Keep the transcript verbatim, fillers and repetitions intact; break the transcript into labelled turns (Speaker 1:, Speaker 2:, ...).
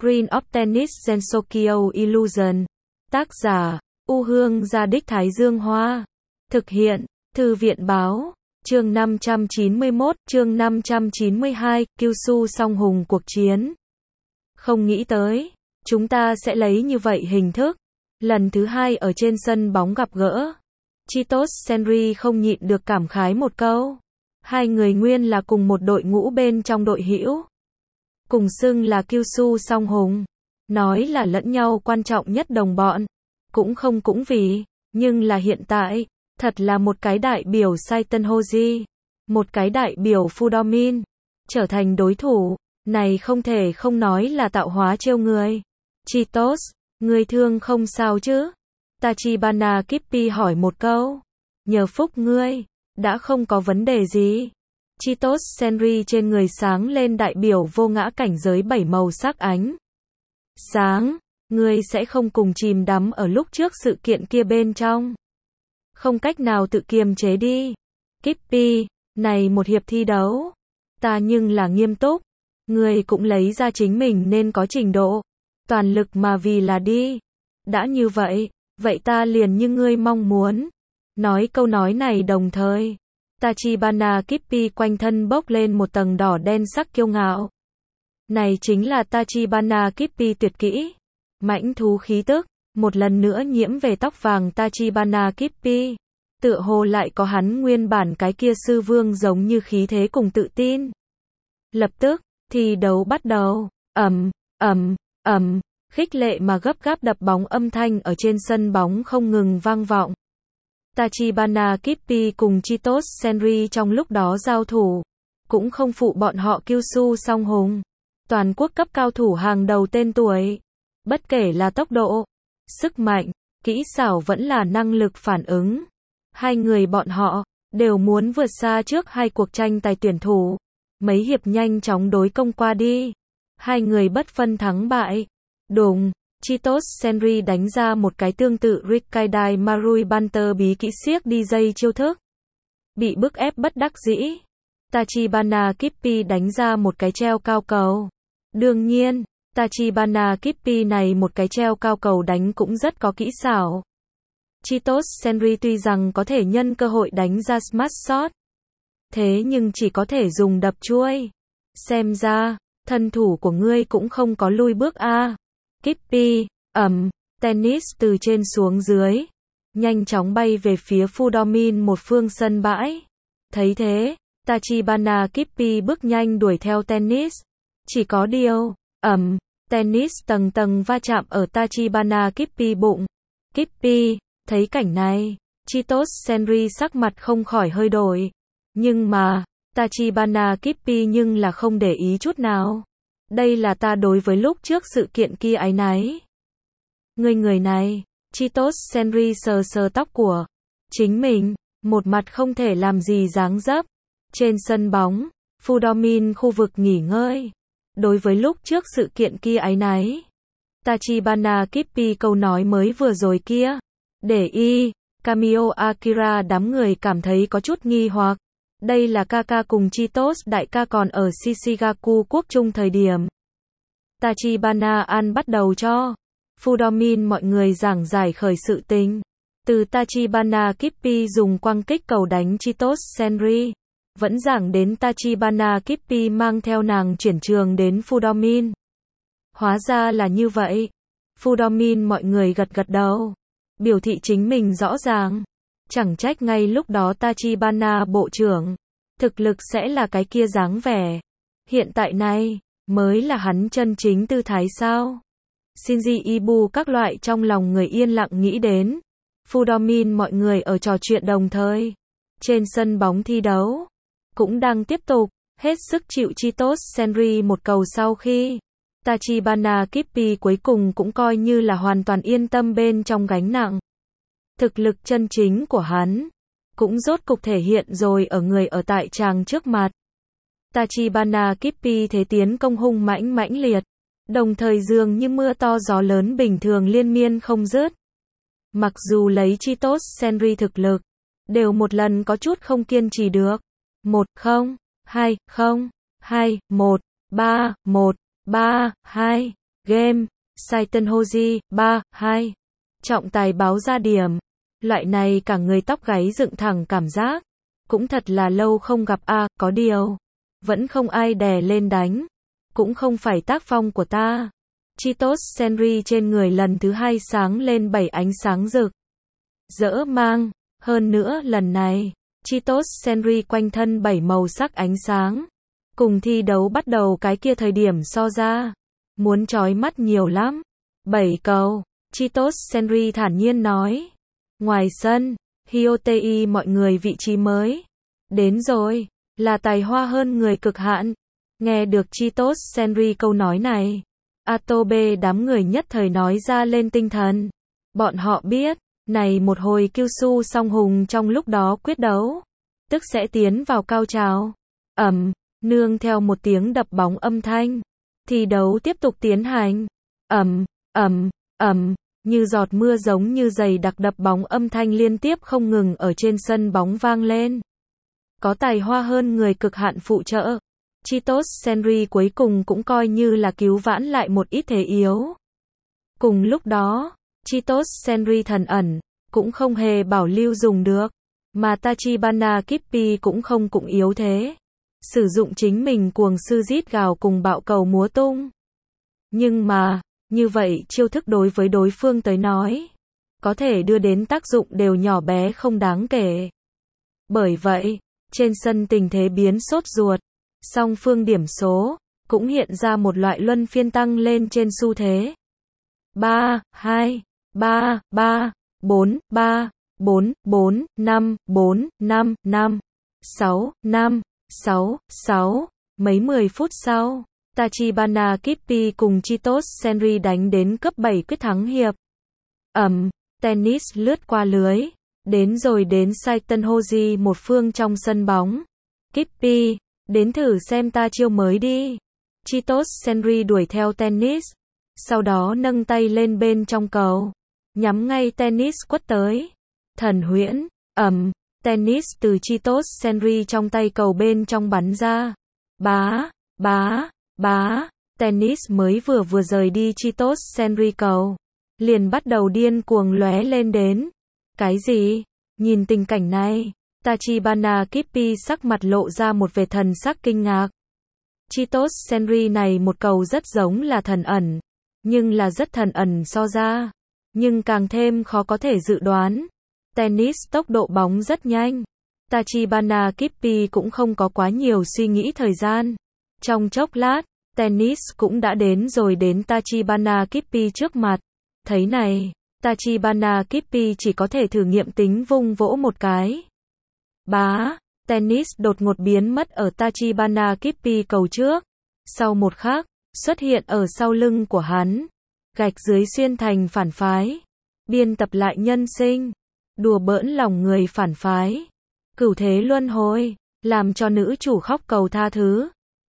Speaker 1: Screen of Tennis Gensokyo Illusion. Tác giả, U Hương Gia Đích Thái Dương Hoa. Thực hiện, Thư viện Báo. Chương năm trăm chín mươi mốt, chương năm trăm chín mươi hai, Kyushu Song Hùng cuộc chiến. Không nghĩ tới, chúng ta sẽ lấy như vậy hình thức. Lần thứ hai ở trên sân bóng gặp gỡ. Chitose Senri không nhịn được cảm khái một câu. Hai người nguyên là cùng một đội ngũ bên trong đội hữu. Cùng xưng là Kyushu Song Hùng. Nói là lẫn nhau quan trọng nhất đồng bọn. Cũng không cũng vì, nhưng là hiện tại, thật là một cái đại biểu Saiten Hoji. Một cái đại biểu Fudomin. Trở thành đối thủ, này không thể không nói là tạo hóa trêu người. Chitose, người thương không sao chứ? Tachibana Kippi hỏi một câu. Nhờ phúc ngươi, đã không có vấn đề gì. Chitose Senri trên người sáng lên đại biểu vô ngã cảnh giới bảy màu sắc ánh sáng. Ngươi sẽ không cùng chìm đắm ở lúc trước sự kiện kia bên trong. Không cách nào tự kiềm chế đi. Kippi, này một hiệp thi đấu. Ta nhưng là nghiêm túc. Ngươi cũng lấy ra chính mình nên có trình độ. Toàn lực mà vì là đi. Đã như vậy, vậy ta liền như ngươi mong muốn. Nói câu nói này đồng thời. Tachibana Kippi quanh thân bốc lên một tầng đỏ đen sắc kiêu ngạo. Này chính là Tachibana Kippi tuyệt kỹ. Mãnh thú khí tức, một lần nữa nhiễm về tóc vàng Tachibana Kippi. Tựa hồ lại có hắn nguyên bản cái kia sư vương giống như khí thế cùng tự tin. Lập tức, thi đấu bắt đầu. Ầm, ầm, ầm, khích lệ mà gấp gáp đập bóng âm thanh ở trên sân bóng không ngừng vang vọng. Tachibana Kippi cùng Chitose Senri trong lúc đó giao thủ, cũng không phụ bọn họ Kyushu Song Hùng. Toàn quốc cấp cao thủ hàng đầu tên tuổi. Bất kể là tốc độ, sức mạnh, kỹ xảo vẫn là năng lực phản ứng. Hai người bọn họ, đều muốn vượt xa trước hai cuộc tranh tài tuyển thủ. Mấy hiệp nhanh chóng đối công qua đi. Hai người bất phân thắng bại. Đùng, Chitose Senri đánh ra một cái tương tự Rikkaidai Marui Banter bí kỹ siếc đi dây chiêu thức. Bị bức ép bất đắc dĩ. Tachibana Kippi đánh ra một cái treo cao cầu. Đương nhiên, Tachibana Kippi này một cái treo cao cầu đánh cũng rất có kỹ xảo. Chitose Senri tuy rằng có thể nhân cơ hội đánh ra smash shot. Thế nhưng chỉ có thể dùng đập chuôi. Xem ra, thân thủ của ngươi cũng không có lui bước a. Kippi, ầm, tennis từ trên xuống dưới. Nhanh chóng bay về phía Fudomin một phương sân bãi. Thấy thế, Tachibana Kippi bước nhanh đuổi theo tennis. Chỉ có điều, ầm, tennis tầng tầng va chạm ở Tachibana Kippi bụng. Kippi, thấy cảnh này, Chitose Senri sắc mặt không khỏi hơi đổi. Nhưng mà, Tachibana Kippi nhưng là không để ý chút nào. Đây là ta đối với lúc trước sự kiện kia áy náy. Người người này, Chitose Senri sờ sờ tóc của chính mình, một mặt không thể làm gì dáng dấp. Trên sân bóng, Fudomin khu vực nghỉ ngơi. Đối với lúc trước sự kiện kia áy náy. Tachibana Kippi câu nói mới vừa rồi kia. Để y, Kamio Akira đám người cảm thấy có chút nghi hoặc. Đây là Kaka cùng Chitose đại ca còn ở Shishigaku quốc trung thời điểm. Tachibana An bắt đầu cho Fudomin mọi người giảng giải khởi sự tình. Từ Tachibana Kippi dùng quang kích cầu đánh Chitose Senri. Vẫn giảng đến Tachibana Kippi mang theo nàng chuyển trường đến Fudomin. Hóa ra là như vậy. Fudomin mọi người gật gật đầu. Biểu thị chính mình rõ ràng. Chẳng trách ngay lúc đó Tachibana bộ trưởng. Thực lực sẽ là cái kia dáng vẻ. Hiện tại này, mới là hắn chân chính tư thái sao. Shinji Ibu các loại trong lòng người yên lặng nghĩ đến. Fudomin mọi người ở trò chuyện đồng thời. Trên sân bóng thi đấu. Cũng đang tiếp tục, hết sức chịu Chitose Senri một cầu sau khi. Tachibana Kippi cuối cùng cũng coi như là hoàn toàn yên tâm bên trong gánh nặng. Thực lực chân chính của hắn, cũng rốt cục thể hiện rồi ở người ở tại tràng trước mặt. Tachibana Kippi thế tiến công hung mãnh mãnh liệt, đồng thời dường như mưa to gió lớn bình thường liên miên không dứt. Mặc dù lấy Chitose Senri thực lực, đều một lần có chút không kiên trì được. một không, hai không, hai một, ba một, ba hai. Game, Saitenhoji, ba, hai. Trọng tài báo ra điểm. Loại này cả người tóc gáy dựng thẳng cảm giác. Cũng thật là lâu không gặp a, à, có điều. Vẫn không ai đè lên đánh. Cũng không phải tác phong của ta. Chitos Senri trên người lần thứ hai sáng lên bảy ánh sáng rực. Rỡ mang. Hơn nữa lần này, Chitos Senri quanh thân bảy màu sắc ánh sáng. Cùng thi đấu bắt đầu cái kia thời điểm so ra. Muốn chói mắt nhiều lắm. Bảy cầu. Chitos Senri thản nhiên nói. Ngoài sân, Hyotei mọi người vị trí mới. Đến rồi. Là tài hoa hơn người cực hạn. Nghe được Chitos Senri câu nói này. Atobe đám người nhất thời nói ra lên tinh thần. Bọn họ biết. Này một hồi Kyushu song hùng trong lúc đó quyết đấu. Tức sẽ tiến vào cao trào. Ẩm. Nương theo một tiếng đập bóng âm thanh. Thi đấu tiếp tục tiến hành. Ẩm. Ẩm. Ẩm. Như giọt mưa giống như dày đặc đập bóng âm thanh liên tiếp không ngừng ở trên sân bóng vang lên. Có tài hoa hơn người cực hạn phụ trợ. Chitos Senri cuối cùng cũng coi như là cứu vãn lại một ít thế yếu. Cùng lúc đó, Chitos Senri thần ẩn, cũng không hề bảo lưu dùng được. Mà Tachibana Kippi cũng không cũng yếu thế. Sử dụng chính mình cuồng sư rít gào cùng bạo cầu múa tung. Nhưng mà, như vậy chiêu thức đối với đối phương tới nói, có thể đưa đến tác dụng đều nhỏ bé không đáng kể. Bởi vậy, trên sân tình thế biến sốt ruột, song phương điểm số, cũng hiện ra một loại luân phiên tăng lên trên xu thế. ba, hai, ba, ba, bốn, ba, bốn, bốn, năm, bốn, năm, năm, sáu, năm, sáu, sáu, mấy mười phút sau. Tachibana Kippi cùng Chitos Senri đánh đến cấp bảy quyết thắng hiệp. Ẩm, tennis lướt qua lưới, đến rồi đến Saitenhoji một phương trong sân bóng. Kippi, đến thử xem ta chiêu mới đi. Chitos Senri đuổi theo tennis, sau đó nâng tay lên bên trong cầu, nhắm ngay tennis quất tới. Thần huyễn, ẩm, tennis từ Chitos Senri trong tay cầu bên trong bắn ra. Bá, bá. Bá, tennis mới vừa vừa rời đi Chitos Senri cầu, liền bắt đầu điên cuồng lóe lên đến. Cái gì? Nhìn tình cảnh này, Tachibana Kippi sắc mặt lộ ra một vẻ thần sắc kinh ngạc. Chitos Senri này một cầu rất giống là thần ẩn, nhưng là rất thần ẩn so ra, nhưng càng thêm khó có thể dự đoán. Tennis tốc độ bóng rất nhanh. Tachibana Kippi cũng không có quá nhiều suy nghĩ thời gian. Trong chốc lát, tennis cũng đã đến rồi đến Tachibana Kippi trước mặt. Thấy này, Tachibana Kippi chỉ có thể thử nghiệm tính vung vỗ một cái. Bá, tennis đột ngột biến mất ở Tachibana Kippi cầu trước. Sau một khắc, xuất hiện ở sau lưng của hắn. Gạch dưới xuyên thành phản phái. Biên tập lại nhân sinh. Đùa bỡn lòng người phản phái. Cửu thế luân hồi, làm cho nữ chủ khóc cầu tha thứ.